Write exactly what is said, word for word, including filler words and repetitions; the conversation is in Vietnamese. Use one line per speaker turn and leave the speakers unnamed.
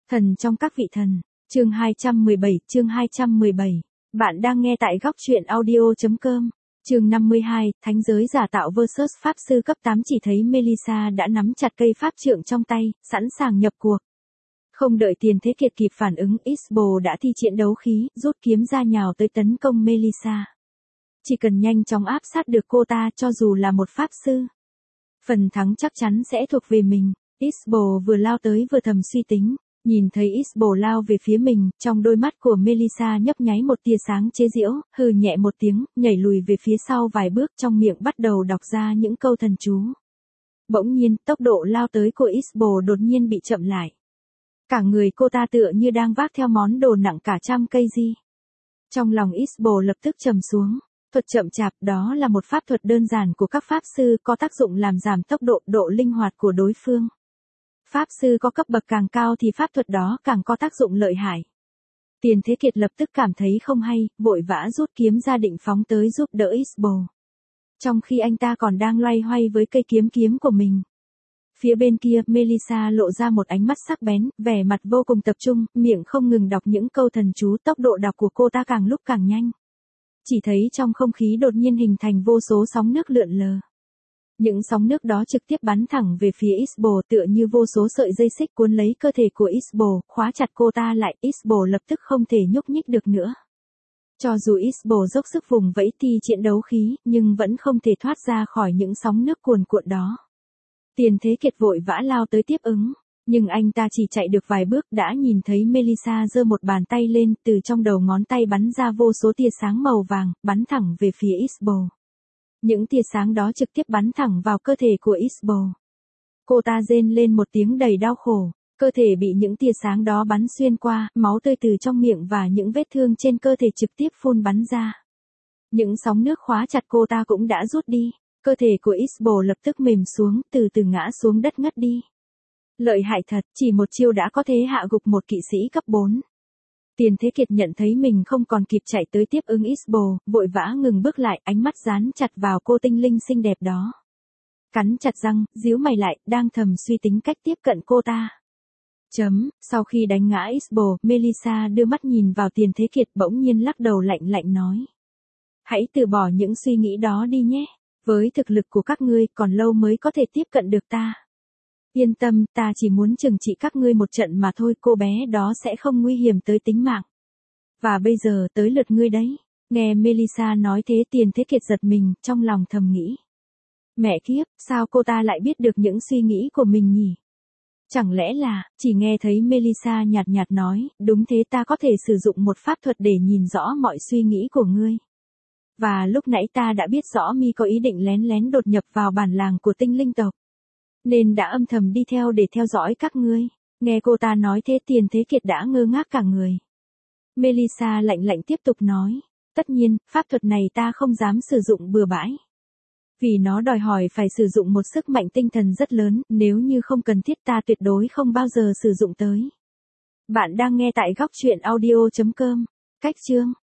Thần trong các vị thần, chương hai trăm mười bảy, chương hai trăm mười bảy. Bạn đang nghe tại góc truyện audio.com. Chương năm mươi hai, Thánh giới giả tạo versus Pháp sư cấp tám. Chỉ thấy Melissa đã nắm chặt cây pháp trượng trong tay, sẵn sàng nhập cuộc. Không đợi Tiền Thế Kiệt kịp phản ứng, Isbol đã thi triển đấu khí, rút kiếm ra nhào tới tấn công Melissa. Chỉ cần nhanh chóng áp sát được cô ta, cho dù là một pháp sư, phần thắng chắc chắn sẽ thuộc về mình. Isbol vừa lao tới vừa thầm suy tính. Nhìn thấy Isbol lao về phía mình, trong đôi mắt của Melissa nhấp nháy một tia sáng chế giễu, hừ nhẹ một tiếng, nhảy lùi về phía sau vài bước, trong miệng bắt đầu đọc ra những câu thần chú. Bỗng nhiên, tốc độ lao tới của Isbol đột nhiên bị chậm lại. Cả người cô ta tựa như đang vác theo món đồ nặng cả trăm cây di. Trong lòng Isbol lập tức trầm xuống. Thuật chậm chạp đó là một pháp thuật đơn giản của các pháp sư, có tác dụng làm giảm tốc độ, độ linh hoạt của đối phương. Pháp sư có cấp bậc càng cao thì pháp thuật đó càng có tác dụng lợi hại. Tiền Thế Kiệt lập tức cảm thấy không hay, vội vã rút kiếm ra định phóng tới giúp đỡ Isbol. Trong khi anh ta còn đang loay hoay với cây kiếm kiếm của mình. Phía bên kia, Melissa lộ ra một ánh mắt sắc bén, vẻ mặt vô cùng tập trung, miệng không ngừng đọc những câu thần chú, tốc độ đọc của cô ta càng lúc càng nhanh. Chỉ thấy trong không khí đột nhiên hình thành vô số sóng nước lượn lờ. Những sóng nước đó trực tiếp bắn thẳng về phía Isbol, tựa như vô số sợi dây xích cuốn lấy cơ thể của Isbol, khóa chặt cô ta lại. Isbol lập tức không thể nhúc nhích được nữa. Cho dù Isbol dốc sức vùng vẫy thi triển đấu khí, nhưng vẫn không thể thoát ra khỏi những sóng nước cuồn cuộn đó. Tiền Thế Kiệt vội vã lao tới tiếp ứng, nhưng anh ta chỉ chạy được vài bước đã nhìn thấy Melissa giơ một bàn tay lên, từ trong đầu ngón tay bắn ra vô số tia sáng màu vàng, bắn thẳng về phía Isbol. Những tia sáng đó trực tiếp bắn thẳng vào cơ thể của Isbol. Cô ta rên lên một tiếng đầy đau khổ, cơ thể bị những tia sáng đó bắn xuyên qua, máu tươi từ trong miệng và những vết thương trên cơ thể trực tiếp phun bắn ra. Những sóng nước khóa chặt cô ta cũng đã rút đi, cơ thể của Isbol lập tức mềm xuống, từ từ ngã xuống đất ngất đi. Lợi hại thật, chỉ một chiêu đã có thể hạ gục một kỵ sĩ cấp bốn. Tiền Thế Kiệt nhận thấy mình không còn kịp chạy tới tiếp ứng Isbol, vội vã ngừng bước lại, ánh mắt dán chặt vào cô tinh linh xinh đẹp đó. Cắn chặt răng, díu mày lại, đang thầm suy tính cách tiếp cận cô ta. Chấm, sau khi đánh ngã Isbol, Melissa đưa mắt nhìn vào Tiền Thế Kiệt, bỗng nhiên lắc đầu lạnh lạnh nói. Hãy từ bỏ những suy nghĩ đó đi nhé, với thực lực của các ngươi còn lâu mới có thể tiếp cận được ta. Yên tâm, ta chỉ muốn trừng trị các ngươi một trận mà thôi, cô bé đó sẽ không nguy hiểm tới tính mạng. Và bây giờ tới lượt ngươi đấy. Nghe Melissa nói thế, Tiền Thế Kiệt giật mình, trong lòng thầm nghĩ. Mẹ kiếp, sao cô ta lại biết được những suy nghĩ của mình nhỉ? Chẳng lẽ là, chỉ nghe thấy Melissa nhạt nhạt nói, đúng thế, ta có thể sử dụng một pháp thuật để nhìn rõ mọi suy nghĩ của ngươi. Và lúc nãy ta đã biết rõ mi có ý định lén lén đột nhập vào bản làng của tinh linh tộc. Nên đã âm thầm đi theo để theo dõi các ngươi. Nghe cô ta nói thế, Tiền Thế Kiệt đã ngơ ngác cả người. Melissa lạnh lạnh tiếp tục nói. Tất nhiên, pháp thuật này ta không dám sử dụng bừa bãi. Vì nó đòi hỏi phải sử dụng một sức mạnh tinh thần rất lớn, nếu như không cần thiết ta tuyệt đối không bao giờ sử dụng tới. Bạn đang nghe tại góc truyện audio.com. Cách chương